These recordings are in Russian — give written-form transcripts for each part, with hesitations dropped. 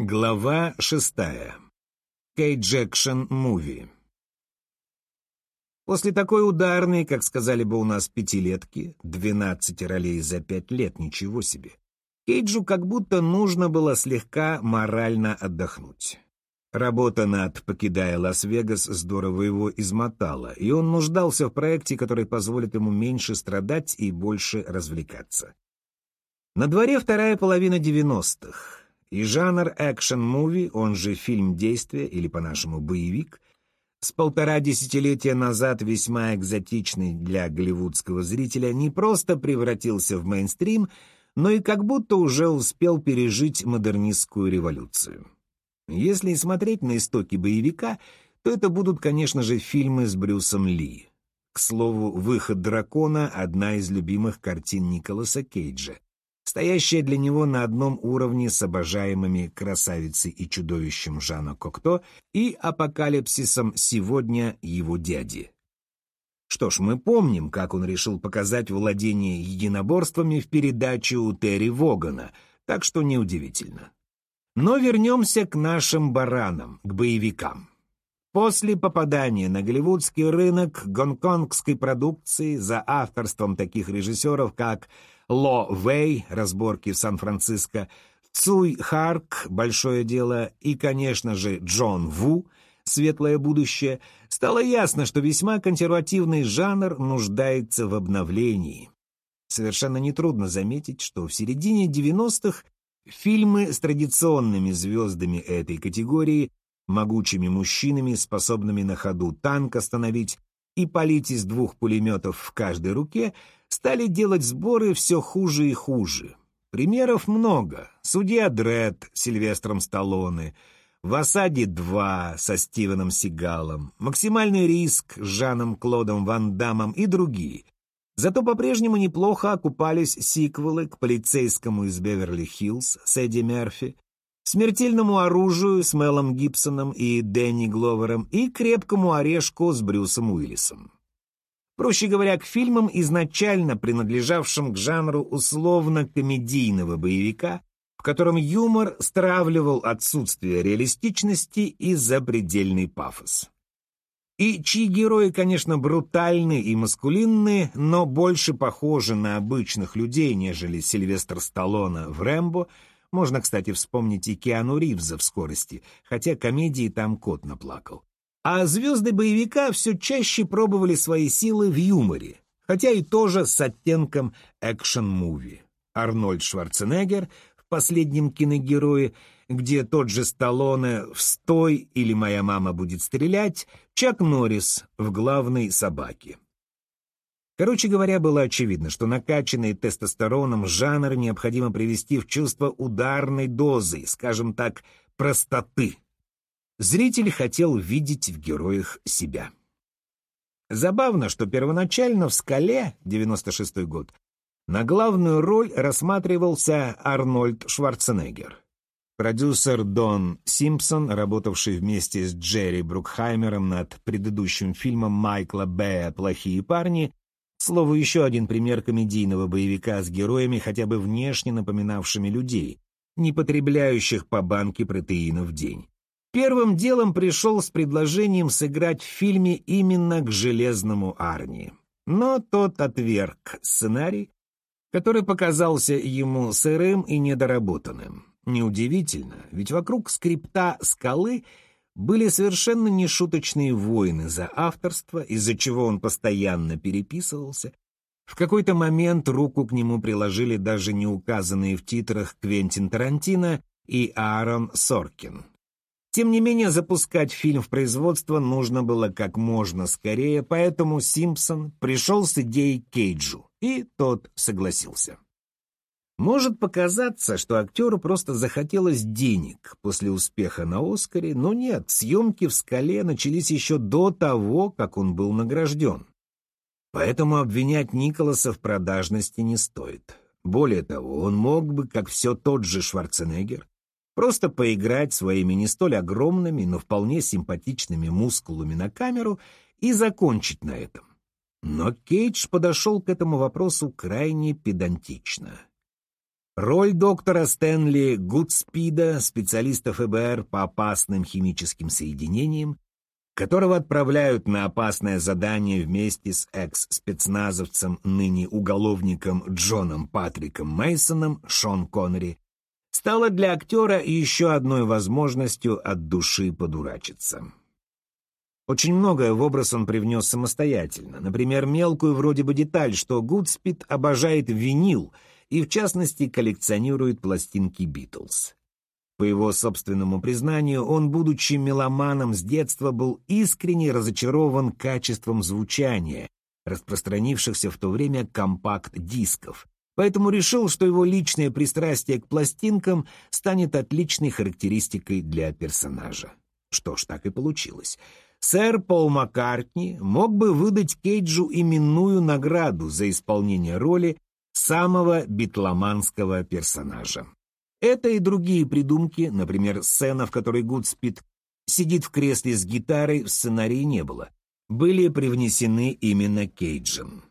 Глава 6. Кейдж-экшен муви. После такой ударной, как сказали бы у нас, пятилетки, 12 ролей за 5 лет, ничего себе, Кейджу как будто нужно было слегка морально отдохнуть. Работа над «Покидая Лас-Вегас» здорово его измотала, и он нуждался в проекте, который позволит ему меньше страдать и больше развлекаться. На дворе вторая половина 90-х. И жанр экшен-муви, он же фильм действия или по-нашему боевик, с 1,5 десятилетия назад весьма экзотичный для голливудского зрителя, не просто превратился в мейнстрим, но и как будто уже успел пережить модернистскую революцию. Если и смотреть на истоки боевика, то это будут, конечно же, фильмы с Брюсом Ли. К слову, «Выход дракона» — одна из любимых картин Николаса Кейджа, стоящая для него на одном уровне с обожаемыми «Красавицей и чудовищем» Жана Кокто и «Апокалипсисом сегодня» его дяди. Что ж, мы помним, как он решил показать владение единоборствами в передаче у Терри Вогана, так что неудивительно. Но вернемся к нашим баранам, к боевикам. После попадания на голливудский рынок гонконгской продукции за авторством таких режиссеров, как Ло Вэй, «Разборки в Сан-Франциско», Цуй Харк, «Большое дело» и, конечно же, Джон Ву, «Светлое будущее», стало ясно, что весьма консервативный жанр нуждается в обновлении. Совершенно нетрудно заметить, что в середине 90-х фильмы с традиционными звездами этой категории, могучими мужчинами, способными на ходу танк остановить и палить из 2 пулеметов в каждой руке, стали делать сборы все хуже и хуже. Примеров много. «Судья Дредд» с Сильвестром Сталлоне, «В осаде 2» со Стивеном Сигалом, «Максимальный риск» с Жаном-Клодом Ван Даммом и другие. Зато по-прежнему неплохо окупались сиквелы к «Полицейскому из Беверли-Хиллз» с Эдди Мерфи, «Смертельному оружию» с Мелом Гибсоном и Дэнни Гловером и «Крепкому орешку» с Брюсом Уиллисом. Проще говоря, к фильмам, изначально принадлежавшим к жанру условно-комедийного боевика, в котором юмор стравливал отсутствие реалистичности и запредельный пафос. И чьи герои, конечно, брутальны и маскулинны, но больше похожи на обычных людей, нежели Сильвестр Сталлоне в «Рэмбо». Можно, кстати, вспомнить и Киану Ривза в «Скорости», хотя комедии там кот наплакал. А звезды боевика все чаще пробовали свои силы в юморе, хотя и тоже с оттенком экшен-муви. Арнольд Шварценеггер в «Последнем киногерое», где тот же Сталлоне в «Стой» или «Моя мама будет стрелять», Чак Норрис в «Главной собаке». Короче говоря, было очевидно, что накачанный тестостероном жанр необходимо привести в чувство ударной дозой, скажем так, простоты. Зритель хотел видеть в героях себя. Забавно, что первоначально в «Скале» 96-й год на главную роль рассматривался Арнольд Шварценеггер. Продюсер Дон Симпсон, работавший вместе с Джерри Брукхаймером над предыдущим фильмом Майкла Бэя «Плохие парни», слово, еще один пример комедийного боевика с героями, хотя бы внешне напоминавшими людей, не потребляющих по банке протеина в день. Первым делом пришел с предложением сыграть в фильме именно к «Железному Арни». Но тот отверг сценарий, который показался ему сырым и недоработанным. Неудивительно, ведь вокруг скрипта «Скалы» были совершенно нешуточные войны за авторство, из-за чего он постоянно переписывался. В какой-то момент руку к нему приложили даже не указанные в титрах Квентин Тарантино и Аарон Соркин. Тем не менее, запускать фильм в производство нужно было как можно скорее, поэтому Симпсон пришел с идеей Кейджу, и тот согласился. Может показаться, что актеру просто захотелось денег после успеха на «Оскаре», но нет, съемки в «Скале» начались еще до того, как он был награжден. Поэтому обвинять Николаса в продажности не стоит. Более того, он мог бы, как все тот же Шварценеггер, просто поиграть своими не столь огромными, но вполне симпатичными мускулами на камеру и закончить на этом. Но Кейдж подошел к этому вопросу крайне педантично. Роль доктора Стэнли Гудспида, специалиста ФБР по опасным химическим соединениям, которого отправляют на опасное задание вместе с экс-спецназовцем, ныне уголовником Джоном Патриком Мейсоном, Шон Коннери, стала для актера еще одной возможностью от души подурачиться. Очень многое в образ он привнес самостоятельно, например, мелкую вроде бы деталь, что Гудспид обожает винил и, в частности, коллекционирует пластинки «Битлз». По его собственному признанию, он, будучи меломаном с детства, был искренне разочарован качеством звучания, распространившихся в то время компакт-дисков, поэтому решил, что его личное пристрастие к пластинкам станет отличной характеристикой для персонажа. Что ж, так и получилось. Сэр Пол Маккартни мог бы выдать Кейджу именную награду за исполнение роли самого битломанского персонажа. Это и другие придумки, например, сцена, в которой Гудспид сидит в кресле с гитарой, в сценарии не было, были привнесены именно Кейджем.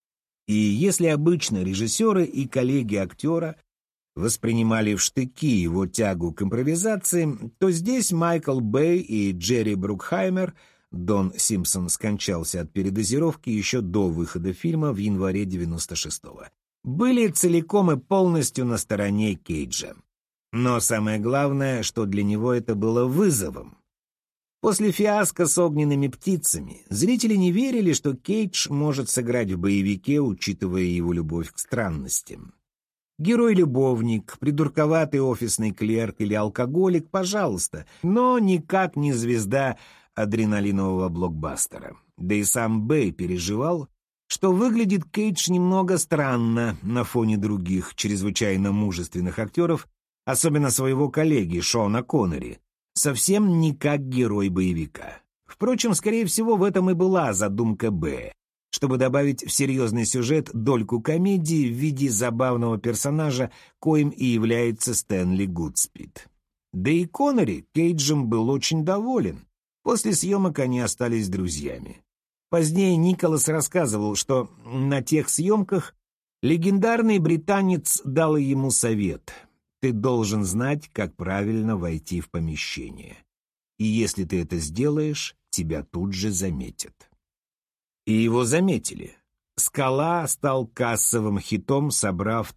И если обычно режиссеры и коллеги актера воспринимали в штыки его тягу к импровизации, то здесь Майкл Бэй и Джерри Брукхаймер, Дон Симпсон скончался от передозировки еще до выхода фильма в январе 96-го, были целиком и полностью на стороне Кейджа. Но самое главное, что для него это было вызовом. После фиаско с «Огненными птицами» зрители не верили, что Кейдж может сыграть в боевике, учитывая его любовь к странностям. Герой-любовник, придурковатый офисный клерк или алкоголик, пожалуйста, но никак не звезда адреналинового блокбастера. Да и сам Бэй переживал, что выглядит Кейдж немного странно на фоне других чрезвычайно мужественных актеров, особенно своего коллеги Шона Коннери, совсем не как герой боевика. Впрочем, скорее всего, в этом и была задумка Б, чтобы добавить в серьезный сюжет дольку комедии в виде забавного персонажа, коим и является Стэнли Гудспид. Да и Коннери Кейджем был очень доволен. После съемок они остались друзьями. Позднее Николас рассказывал, что на тех съемках легендарный британец дал ему совет: «Ты должен знать, как правильно войти в помещение. И если ты это сделаешь, тебя тут же заметят». И его заметили. «Скала» стал кассовым хитом, собрав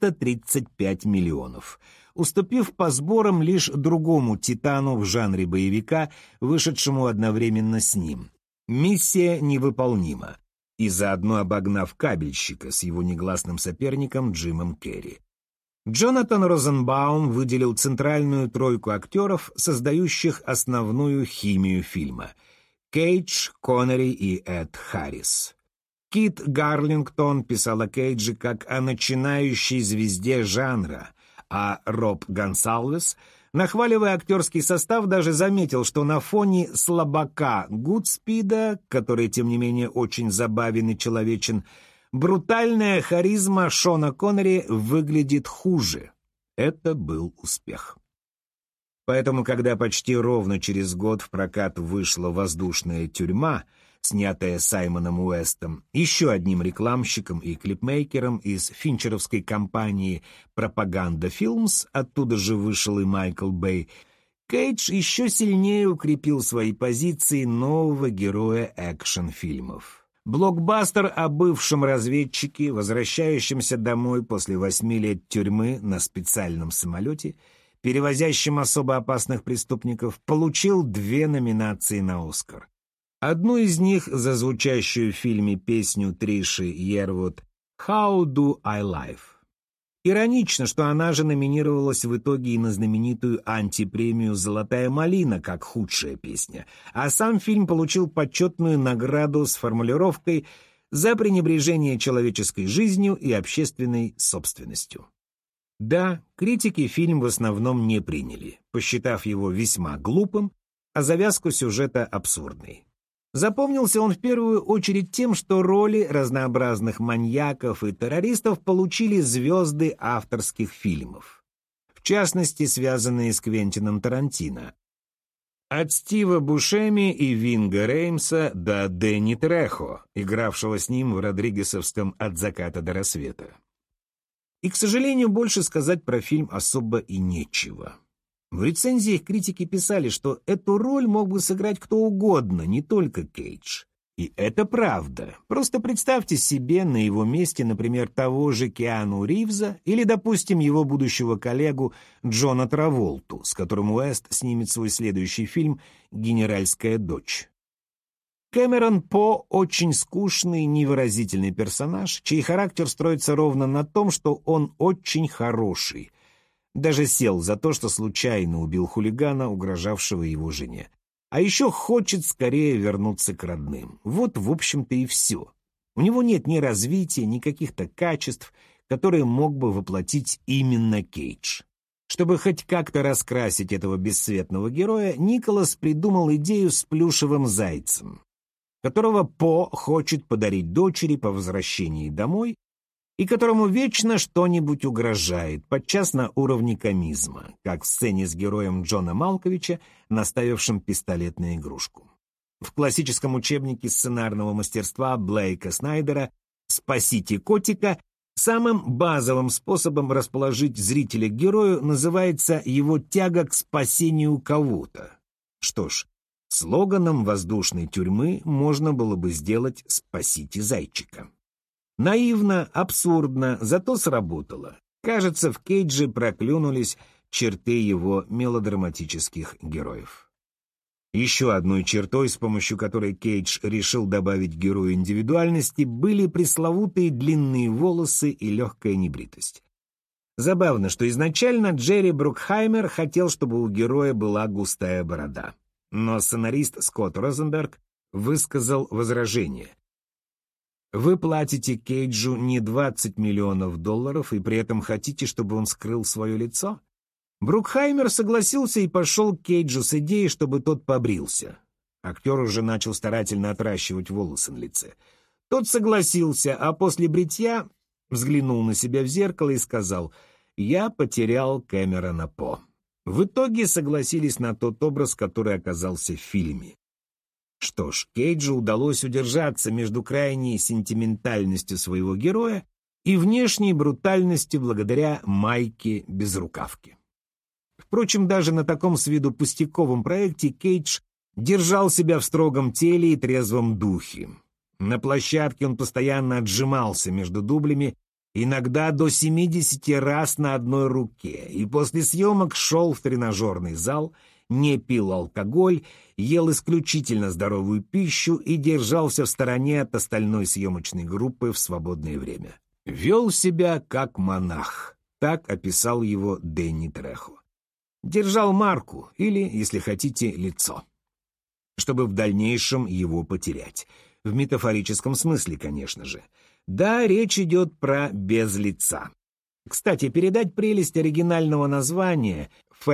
335 миллионов, уступив по сборам лишь другому титану в жанре боевика, вышедшему одновременно с ним. «Миссия невыполнима», и заодно обогнав «Кабельщика» с его негласным соперником Джимом Керри. Джонатан Розенбаум выделил центральную тройку актеров, создающих основную химию фильма — Кейдж, Коннери и Эд Харрис. Кит Гарлингтон писал о Кейдже как о начинающей звезде жанра, а Роб Гонсалвес, нахваливая актерский состав, даже заметил, что на фоне слабака Гудспида, который, тем не менее, очень забавен и человечен, брутальная харизма Шона Коннери выглядит хуже. Это был успех. Поэтому, когда почти ровно через год в прокат вышла «Воздушная тюрьма», снятая Саймоном Уэстом, еще одним рекламщиком и клипмейкером из финчеровской компании «Пропаганда Филмс», оттуда же вышел и Майкл Бэй, Кейдж еще сильнее укрепил свои позиции нового героя экшн-фильмов. Блокбастер о бывшем разведчике, возвращающемся домой после 8 лет тюрьмы на специальном самолете, перевозящем особо опасных преступников, получил 2 номинации на «Оскар». Одну из них за звучащую в фильме песню Триши Йервуд «How Do I Live?». Иронично, что она же номинировалась в итоге и на знаменитую антипремию «Золотая малина» как худшая песня, а сам фильм получил почетную награду с формулировкой «За пренебрежение человеческой жизнью и общественной собственностью». Да, критики фильм в основном не приняли, посчитав его весьма глупым, а завязку сюжета абсурдной. Запомнился он в первую очередь тем, что роли разнообразных маньяков и террористов получили звезды авторских фильмов, в частности, связанные с Квентином Тарантино. От Стива Бушеми и Винга Реймса до Дэнни Трехо, игравшего с ним в родригесовском «От заката до рассвета». И, к сожалению, больше сказать про фильм особо и нечего. В рецензиях критики писали, что эту роль мог бы сыграть кто угодно, не только Кейдж. И это правда. Просто представьте себе на его месте, например, того же Киану Ривза или, допустим, его будущего коллегу Джона Траволту, с которым Уэст снимет свой следующий фильм «Генеральская дочь». Кэмерон По — очень скучный, невыразительный персонаж, чей характер строится ровно на том, что он очень хороший. Даже сел за то, что случайно убил хулигана, угрожавшего его жене. А еще хочет скорее вернуться к родным. Вот, в общем-то, и все. У него нет ни развития, ни каких-то качеств, которые мог бы воплотить именно Кейдж. Чтобы хоть как-то раскрасить этого бесцветного героя, Николас придумал идею с плюшевым зайцем, которого По хочет подарить дочери по возвращении домой и которому вечно что-нибудь угрожает, подчас на уровне комизма, как в сцене с героем Джона Малковича, наставившим пистолет на игрушку. В классическом учебнике сценарного мастерства Блейка Снайдера «Спасите котика» самым базовым способом расположить зрителя к герою называется его тяга к спасению кого-то. Что ж, слоганом воздушной тюрьмы можно было бы сделать «Спасите зайчика». Наивно, абсурдно, зато сработало. Кажется, в Кейдже проклюнулись черты его мелодраматических героев. Еще одной чертой, с помощью которой Кейдж решил добавить герою индивидуальности, были пресловутые длинные волосы и легкая небритость. Забавно, что изначально Джерри Брукхаймер хотел, чтобы у героя была густая борода. Но сценарист Скотт Розенберг высказал возражение. Вы платите Кейджу не $20 миллионов и при этом хотите, чтобы он скрыл свое лицо? Брукхаймер согласился и пошел к Кейджу с идеей, чтобы тот побрился. Актер уже начал старательно отращивать волосы на лице. Тот согласился, а после бритья взглянул на себя в зеркало и сказал: «Я потерял Кэмерона По». В итоге согласились на тот образ, который оказался в фильме. Что ж, Кейджу удалось удержаться между крайней сентиментальностью своего героя и внешней брутальностью благодаря майке-безрукавке. Впрочем, даже на таком с виду пустяковом проекте Кейдж держал себя в строгом теле и трезвом духе. На площадке он постоянно отжимался между дублями, иногда до 70 раз на одной руке, и после съемок шел в тренажерный зал, не пил алкоголь, ел исключительно здоровую пищу и держался в стороне от остальной съемочной группы в свободное время. Вел себя как монах, так описал его Дэнни Трехо. Держал марку или, если хотите, лицо, чтобы в дальнейшем его потерять. В метафорическом смысле, конечно же. Да, речь идет про без лица. Кстати, передать прелесть оригинального названия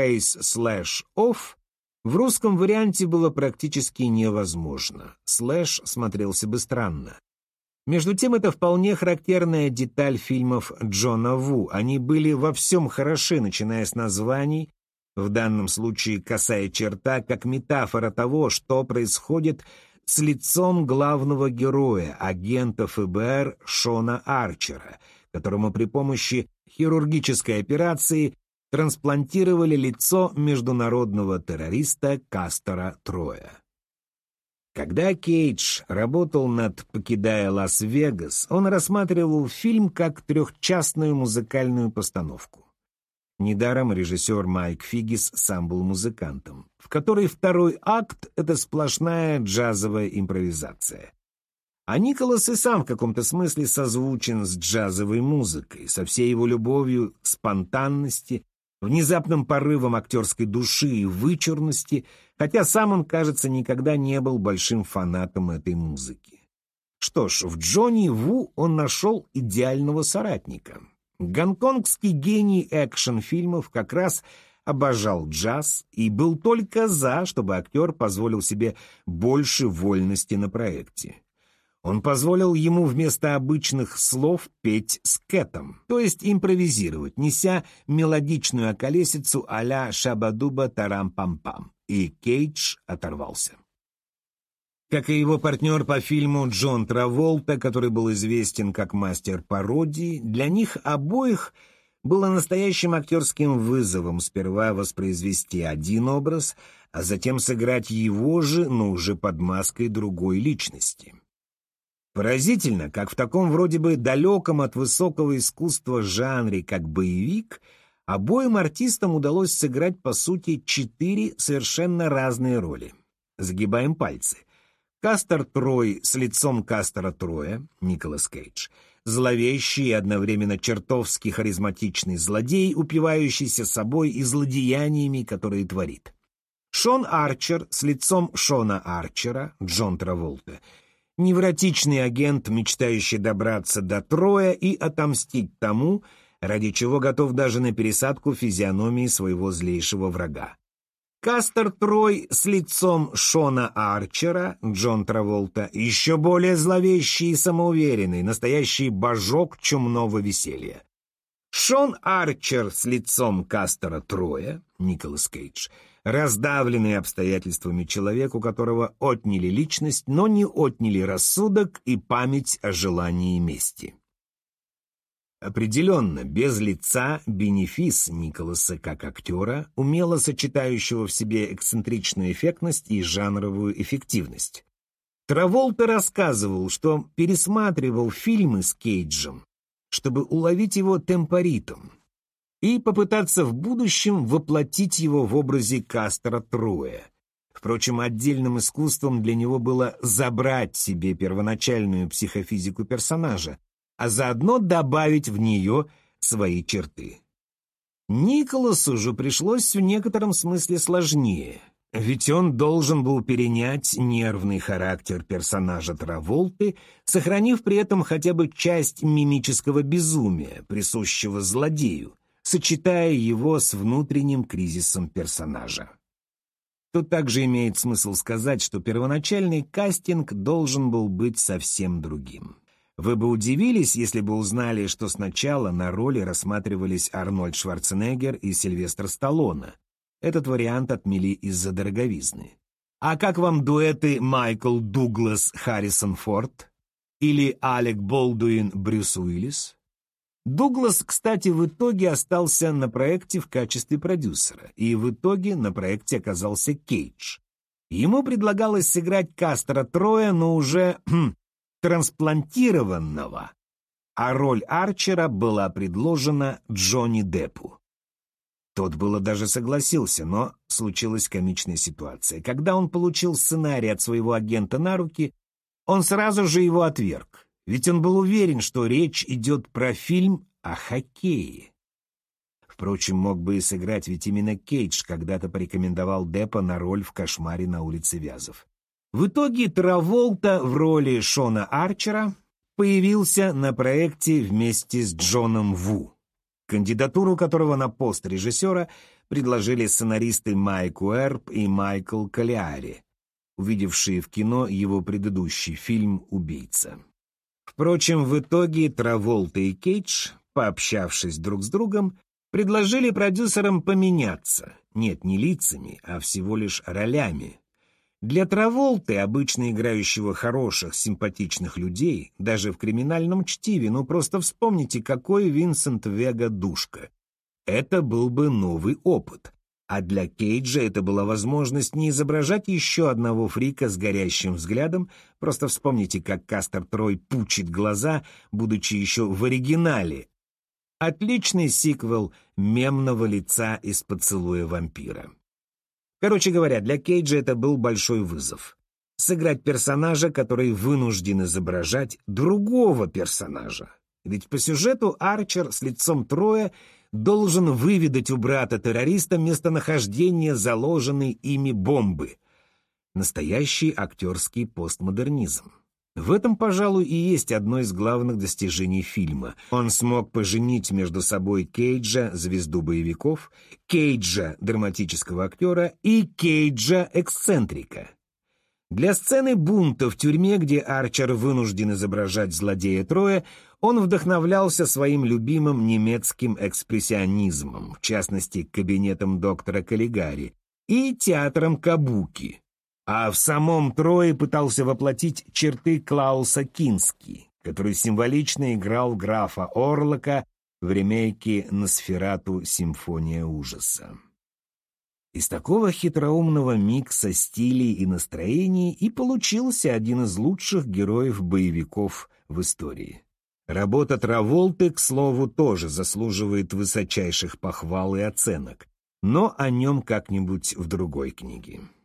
«Face/Off» в русском варианте было практически невозможно. Слэш смотрелся бы странно. Между тем, это вполне характерная деталь фильмов Джона Ву. Они были во всем хороши, начиная с названий, в данном случае косая черта, как метафора того, что происходит с лицом главного героя, агента ФБР Шона Арчера, которому при помощи хирургической операции трансплантировали лицо международного террориста Кастора Троя. Когда Кейдж работал над «Покидая Лас-Вегас», он рассматривал фильм как трехчастную музыкальную постановку. Недаром режиссер Майк Фиггис сам был музыкантом, в которой второй акт — это сплошная джазовая импровизация. А Николас и сам в каком-то смысле созвучен с джазовой музыкой, со всей его любовью к спонтанности, внезапным порывом актерской души и вычурности, хотя сам он, кажется, никогда не был большим фанатом этой музыки. Что ж, в Джонни Ву он нашел идеального соратника. Гонконгский гений экшн-фильмов как раз обожал джаз и был только за, чтобы актер позволил себе больше вольности на проекте. Он позволил ему вместо обычных слов петь скетом, то есть импровизировать, неся мелодичную околесицу а-ля «Шабадуба тарам-пам-пам», и Кейдж оторвался. Как и его партнер по фильму Джон Траволта, который был известен как мастер пародии, для них обоих было настоящим актерским вызовом сперва воспроизвести один образ, а затем сыграть его же, но уже под маской другой личности. Поразительно, как в таком вроде бы далеком от высокого искусства жанре, как боевик, обоим артистам удалось сыграть, по сути, 4 совершенно разные роли. Загибаем пальцы. Кастер Трой с лицом Кастера Троя, Николас Кейдж, зловещий и одновременно чертовски харизматичный злодей, упивающийся собой и злодеяниями, которые творит. Шон Арчер с лицом Шона Арчера, Джон Траволта, невротичный агент, мечтающий добраться до Троя и отомстить тому, ради чего готов даже на пересадку физиономии своего злейшего врага. Кастер Трой с лицом Шона Арчера, Джон Траволта, еще более зловещий и самоуверенный, настоящий божок чумного веселья. Шон Арчер с лицом Кастера Троя, Николас Кейдж, раздавленный обстоятельствами человек, у которого отняли личность, но не отняли рассудок и память о желании мести. Определенно, без лица бенефис Николаса как актера, умело сочетающего в себе эксцентричную эффектность и жанровую эффективность. Траволта рассказывал, что пересматривал фильмы с Кейджем, чтобы уловить его темпоритм и попытаться в будущем воплотить его в образе Кастера Троя. Впрочем, отдельным искусством для него было забрать себе первоначальную психофизику персонажа, а заодно добавить в нее свои черты. Николасу же пришлось в некотором смысле сложнее, ведь он должен был перенять нервный характер персонажа Траволты, сохранив при этом хотя бы часть мимического безумия, присущего злодею, сочетая его с внутренним кризисом персонажа. Тут также имеет смысл сказать, что первоначальный кастинг должен был быть совсем другим. Вы бы удивились, если бы узнали, что сначала на роли рассматривались Арнольд Шварценеггер и Сильвестр Сталлоне. Этот вариант отмели из-за дороговизны. А как вам дуэты Майкл Дуглас Харрисон Форд или Алек Болдуин Брюс Уиллис? Дуглас, кстати, в итоге остался на проекте в качестве продюсера, и в итоге на проекте оказался Кейдж. Ему предлагалось сыграть Кастера Троя, но уже трансплантированного, а роль Арчера была предложена Джонни Деппу. Тот было даже согласился, но случилась комичная ситуация. Когда он получил сценарий от своего агента на руки, он сразу же его отверг, ведь он был уверен, что речь идет про фильм о хоккее. Впрочем, мог бы и сыграть, ведь именно Кейдж когда-то порекомендовал Деппа на роль в «Кошмаре на улице Вязов». В итоге Траволта в роли Шона Арчера появился на проекте вместе с Джоном Ву, кандидатуру которого на пост режиссера предложили сценаристы Майк Уэрб и Майкл Калиари, увидевшие в кино его предыдущий фильм «Убийца». Впрочем, в итоге Траволта и Кейдж, пообщавшись друг с другом, предложили продюсерам поменяться, нет, не лицами, а всего лишь ролями. Для Траволты, обычно играющего хороших, симпатичных людей, даже в «Криминальном чтиве», ну просто вспомните, какой Винсент Вега душка. Это был бы новый опыт. А для Кейджа это была возможность не изображать еще одного фрика с горящим взглядом, просто вспомните, как Кастер Трой пучит глаза, будучи еще в оригинале. Отличный сиквел мемного лица из «Поцелуя вампира». Короче говоря, для Кейджа это был большой вызов. Сыграть персонажа, который вынужден изображать другого персонажа. Ведь по сюжету Арчер с лицом Троя должен выведать у брата-террориста местонахождение заложенной ими бомбы. Настоящий актерский постмодернизм. В этом, пожалуй, и есть одно из главных достижений фильма. Он смог поженить между собой Кейджа, звезду боевиков, Кейджа, драматического актера, и Кейджа, эксцентрика. Для сцены бунта в тюрьме, где Арчер вынужден изображать злодея Троя, он вдохновлялся своим любимым немецким экспрессионизмом, в частности, кабинетом доктора Каллигари, и театром кабуки. А в самом Трое пытался воплотить черты Клауса Кински, который символично играл графа Орлока в ремейке «Носферату. Симфония ужаса». Из такого хитроумного микса стилей и настроений и получился один из лучших героев-боевиков в истории. Работа Траволты, к слову, тоже заслуживает высочайших похвал и оценок, но о нем как-нибудь в другой книге.